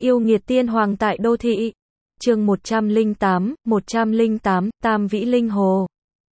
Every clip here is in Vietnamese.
Yêu nghiệt tiên hoàng tại đô thị. Chương 108, Tam Vĩ Linh Hồ.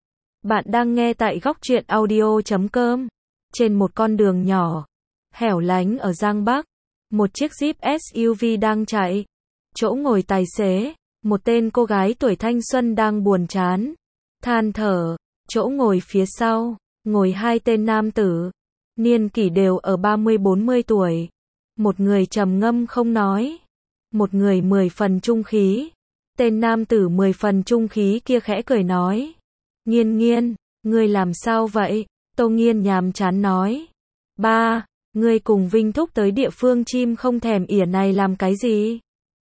Bạn đang nghe tại góc truyện audio.com. Trên một con đường nhỏ, hẻo lánh ở Giang Bắc, một chiếc Jeep SUV đang chạy. Chỗ ngồi tài xế, một tên cô gái tuổi thanh xuân đang buồn chán, than thở. Chỗ ngồi phía sau, ngồi hai tên nam tử, niên kỷ đều ở 30-40 tuổi. Một người trầm ngâm không nói, một người 10 phần trung khí. Tên nam tử 10 phần trung khí kia khẽ cười nói: Nghiên Nghiên, ngươi làm sao vậy? Tô Nghiên nhàm chán nói: Ba, ngươi cùng Vinh Thúc tới địa phương chim không thèm ỉa này làm cái gì?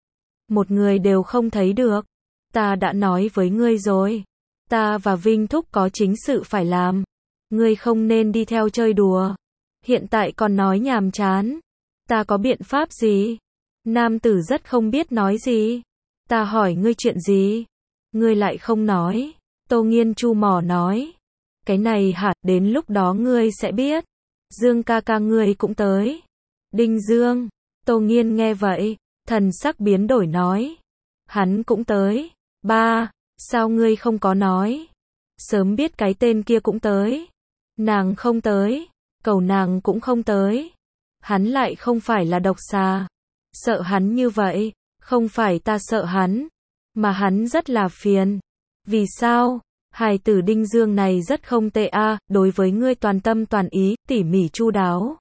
Một người đều không thấy được. Ta đã nói với ngươi rồi, ta và Vinh Thúc có chính sự phải làm. Ngươi không nên đi theo chơi đùa. Hiện tại còn nói nhàm chán. Ta có biện pháp gì? Nam tử rất không biết nói gì. Ta hỏi ngươi chuyện gì? Ngươi lại không nói. Tô Nghiên chu mỏ nói: Cái này hả, đến lúc đó ngươi sẽ biết. Dương ca ca ngươi cũng tới. Đinh Dương. Tô Nghiên nghe vậy, thần sắc biến đổi nói: Hắn cũng tới. Ba, sao ngươi không có nói? Sớm biết cái tên kia cũng tới. Nàng không tới, cầu nàng cũng không tới. Hắn lại không phải là độc xà. Sợ hắn như vậy, không phải ta sợ hắn, mà hắn rất là phiền. Vì sao? Hài tử Đinh Dương này rất không tệ a, đối với ngươi toàn tâm toàn ý, tỉ mỉ chu đáo.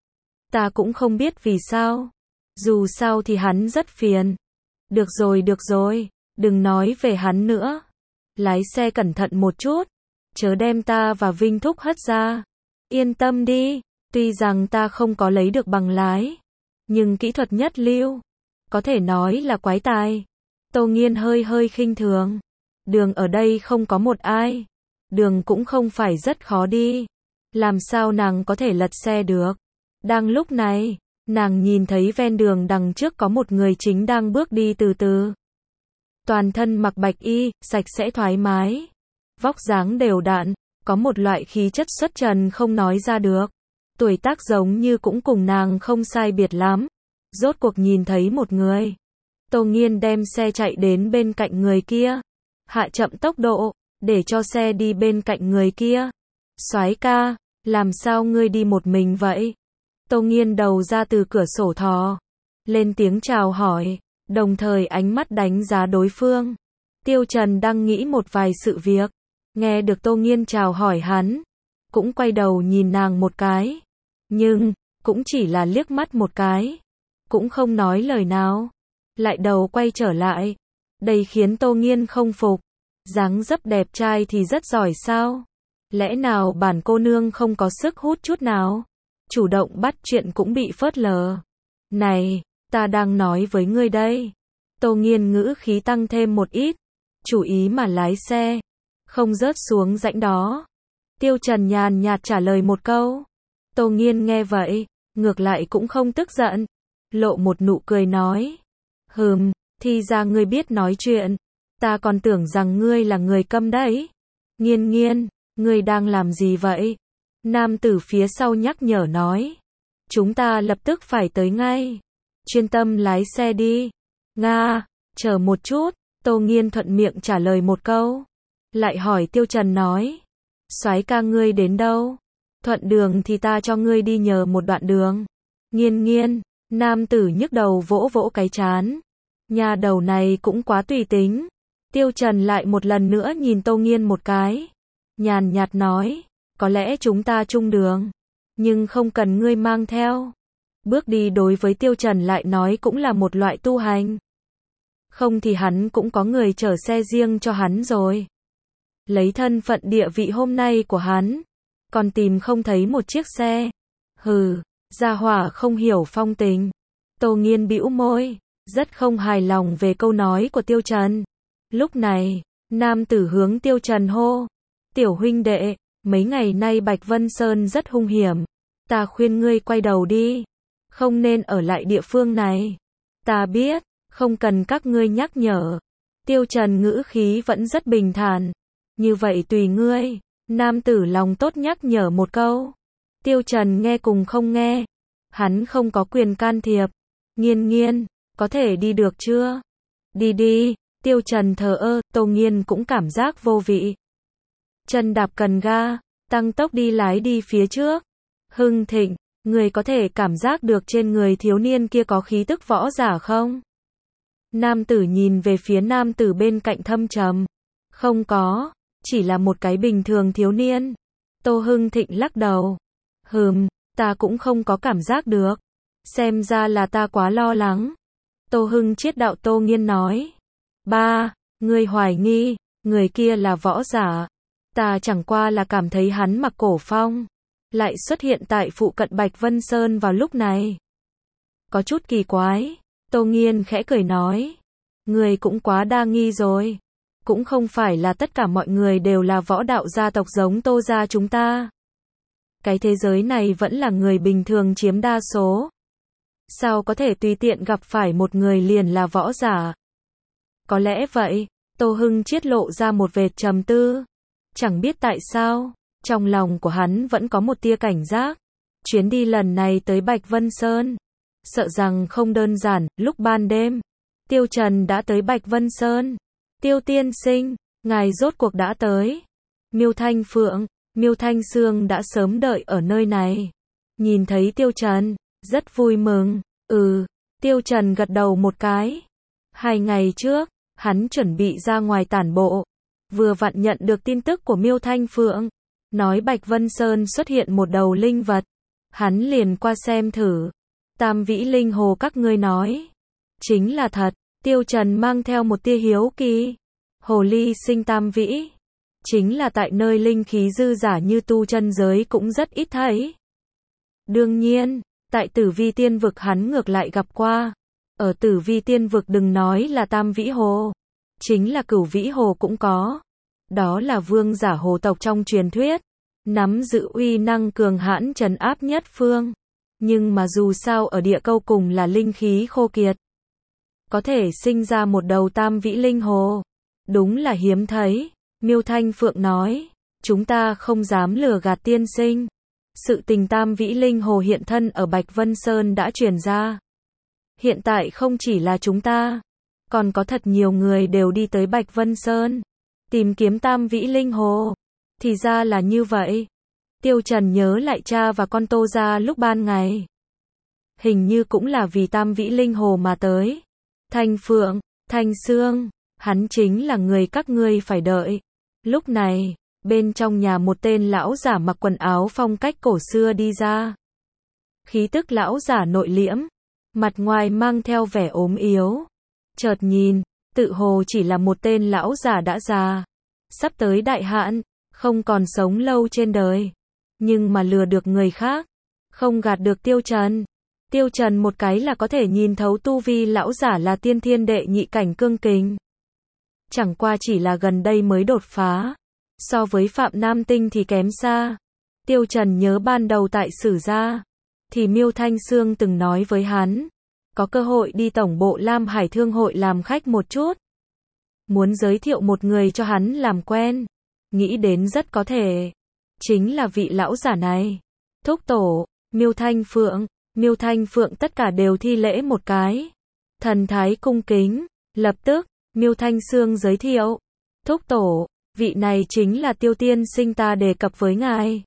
Ta cũng không biết vì sao. Dù sao thì hắn rất phiền. Được rồi, đừng nói về hắn nữa. Lái xe cẩn thận một chút, chớ đem ta và Vinh Thúc hất ra. Yên tâm đi, tuy rằng ta không có lấy được bằng lái, nhưng kỹ thuật nhất lưu, có thể nói là quái tài. Tô Nghiên hơi khinh thường. Đường ở đây không có một ai. Đường cũng không phải rất khó đi. Làm sao nàng có thể lật xe được? Đang lúc này, nàng nhìn thấy ven đường đằng trước có một người chính đang bước đi từ từ. Toàn thân mặc bạch y, sạch sẽ thoải mái. Vóc dáng đều đặn, có một loại khí chất xuất trần không nói ra được. Tuổi tác giống như cũng cùng nàng không sai biệt lắm. Rốt cuộc nhìn thấy một người. Tô Nghiên đem xe chạy đến bên cạnh người kia, hạ chậm tốc độ, để cho xe đi bên cạnh người kia. Soái ca, làm sao ngươi đi một mình vậy? Tô Nghiên đầu ra từ cửa sổ thò lên tiếng chào hỏi, đồng thời ánh mắt đánh giá đối phương. Tiêu Trần đang nghĩ một vài sự việc, nghe được Tô Nghiên chào hỏi hắn, cũng quay đầu nhìn nàng một cái, nhưng cũng chỉ là liếc mắt một cái, cũng không nói lời nào, lại đầu quay trở lại. Đây khiến Tô Nghiên không phục. Dáng dấp đẹp trai thì rất giỏi sao? Lẽ nào bản cô nương không có sức hút chút nào? Chủ động bắt chuyện cũng bị phớt lờ. Này, ta đang nói với ngươi đây. Tô Nghiên ngữ khí tăng thêm một ít, chú ý mà lái xe, không rớt xuống rãnh đó. Tiêu Trần nhàn nhạt trả lời một câu. Tô Nghiên nghe vậy, ngược lại cũng không tức giận, lộ một nụ cười nói: Thì ra ngươi biết nói chuyện, ta còn tưởng rằng ngươi là người câm đấy. Nghiên Nghiên, ngươi đang làm gì vậy? Nam tử phía sau nhắc nhở nói: Chúng ta lập tức phải tới ngay. Chuyên tâm lái xe đi. Nga, chờ một chút. Tô Nghiên thuận miệng trả lời một câu, lại hỏi Tiêu Trần nói: Soái ca ngươi đến đâu? Thuận đường thì ta cho ngươi đi nhờ một đoạn đường. Nghiên Nghiên. Nam tử nhức đầu vỗ vỗ cái trán. Nhà đầu này cũng quá tùy tính. Tiêu Trần lại một lần nữa nhìn Tô Nghiên một cái, nhàn nhạt nói: Có lẽ chúng ta chung đường, nhưng không cần ngươi mang theo. Bước đi đối với Tiêu Trần lại nói cũng là một loại tu hành. Không thì hắn cũng có người chở xe riêng cho hắn rồi. Lấy thân phận địa vị hôm nay của hắn, còn tìm không thấy một chiếc xe. Gia hỏa không hiểu phong tình. Tô Nghiên bĩu môi, rất không hài lòng về câu nói của Tiêu Trần. Lúc này, nam tử hướng Tiêu Trần hô: Tiểu huynh đệ, mấy ngày nay Bạch Vân Sơn rất hung hiểm. Ta khuyên ngươi quay đầu đi. Không nên ở lại địa phương này. Ta biết, không cần các ngươi nhắc nhở. Tiêu Trần ngữ khí vẫn rất bình thản. Như vậy tùy ngươi. Nam tử lòng tốt nhắc nhở một câu. Tiêu Trần nghe cùng không nghe. Hắn không có quyền can thiệp. Nghiên Nghiên, Có thể đi được chưa? Đi đi, Tiêu Trần thờ ơ, Tô Nghiên cũng cảm giác vô vị. Chân đạp cần ga, tăng tốc đi lái đi phía trước. Hưng Thịnh, người có thể cảm giác được trên người thiếu niên kia có khí tức võ giả không? Nam tử nhìn về phía nam tử bên cạnh thâm trầm. Không có, chỉ là một cái bình thường thiếu niên. Tô Hưng Thịnh lắc đầu. Ta cũng không có cảm giác được. Xem ra là ta quá lo lắng. Tô Hưng Triết đạo Tô Nghiên nói. Ba, ngươi hoài nghi, người kia là võ giả. Ta chẳng qua là cảm thấy hắn mặc cổ phong, lại xuất hiện tại phụ cận Bạch Vân Sơn vào lúc này. Có chút kỳ quái. Tô Nghiên khẽ cười nói. Người cũng quá đa nghi rồi. Cũng không phải là tất cả mọi người đều là võ đạo gia tộc giống Tô gia chúng ta. Cái thế giới này vẫn là người bình thường chiếm đa số. Sao có thể tùy tiện gặp phải một người liền là võ giả? Có lẽ vậy. Tô Hưng Triết lộ ra một vệt trầm tư. Chẳng biết tại sao, trong lòng của hắn vẫn có một tia cảnh giác. Chuyến đi lần này tới Bạch Vân Sơn, sợ rằng không đơn giản. Lúc ban đêm, Tiêu Trần đã tới Bạch Vân Sơn. Tiêu tiên sinh, ngài rốt cuộc đã tới. Miêu Thanh Phượng, Miêu Thanh Sương đã sớm đợi ở nơi này. Nhìn thấy Tiêu Trần, rất vui mừng. Tiêu Trần gật đầu một cái. 2 ngày trước, hắn chuẩn bị ra ngoài tản bộ. Vừa vặn nhận được tin tức của Miêu Thanh Phượng. Nói Bạch Vân Sơn xuất hiện một đầu linh vật. Hắn liền qua xem thử. Tam vĩ linh hồ các ngươi nói. Chính là thật. Tiêu Trần mang theo một tia hiếu kỳ. Hồ ly sinh tam vĩ. Chính là tại nơi linh khí dư giả như tu chân giới cũng rất ít thấy. Đương nhiên, tại Tử Vi Tiên Vực hắn ngược lại gặp qua. Ở Tử Vi Tiên Vực đừng nói là tam vĩ hồ. Chính là cửu vĩ hồ cũng có. Đó là vương giả hồ tộc trong truyền thuyết. Nắm giữ uy năng cường hãn trấn áp nhất phương. Nhưng mà dù sao ở địa câu cùng là linh khí khô kiệt. Có thể sinh ra một đầu tam vĩ linh hồ. Đúng là hiếm thấy. Miêu Thanh Phượng nói. Chúng ta không dám lừa gạt tiên sinh. Sự tình tam vĩ linh hồ hiện thân ở Bạch Vân Sơn đã truyền ra. Hiện tại không chỉ là chúng ta. Còn có thật nhiều người đều đi tới Bạch Vân Sơn. Tìm kiếm tam vĩ linh hồ. Thì ra là như vậy. Tiêu Trần nhớ lại cha và con Tô gia lúc ban ngày. Hình như cũng là vì tam vĩ linh hồ mà tới. Thanh Phượng, Thanh Sương, hắn chính là người các ngươi phải đợi. Lúc này, bên trong nhà một tên lão giả mặc quần áo phong cách cổ xưa đi ra. Khí tức lão giả nội liễm, mặt ngoài mang theo vẻ ốm yếu. Chợt nhìn, tự hồ chỉ là một tên lão giả đã già, sắp tới đại hạn, không còn sống lâu trên đời. Nhưng mà lừa được người khác, không gạt được Tiêu Trần. Tiêu Trần một cái là có thể nhìn thấu tu vi lão giả là tiên thiên đệ nhị cảnh cương kình. Chẳng qua chỉ là gần đây mới đột phá. So với Phạm Nam Tinh thì kém xa. Tiêu Trần nhớ ban đầu tại Sử Gia, thì Miêu Thanh Sương từng nói với hắn, có cơ hội đi tổng bộ Lam Hải Thương hội làm khách một chút. Muốn giới thiệu một người cho hắn làm quen. Nghĩ đến rất có thể. Chính là vị lão giả này. Thúc tổ, Miêu Thanh Phượng tất cả đều thi lễ một cái. Thần thái cung kính. Lập tức, Miêu Thanh Sương giới thiệu. Thúc tổ, vị này chính là Tiêu tiên sinh ta đề cập với ngài.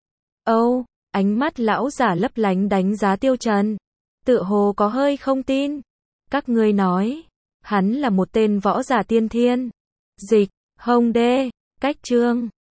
Ánh mắt lão giả lấp lánh đánh giá Tiêu Trần. Tựa hồ có hơi không tin. Các ngươi nói, hắn là một tên võ giả tiên thiên. Dịch, Hồng Đê, cách chương.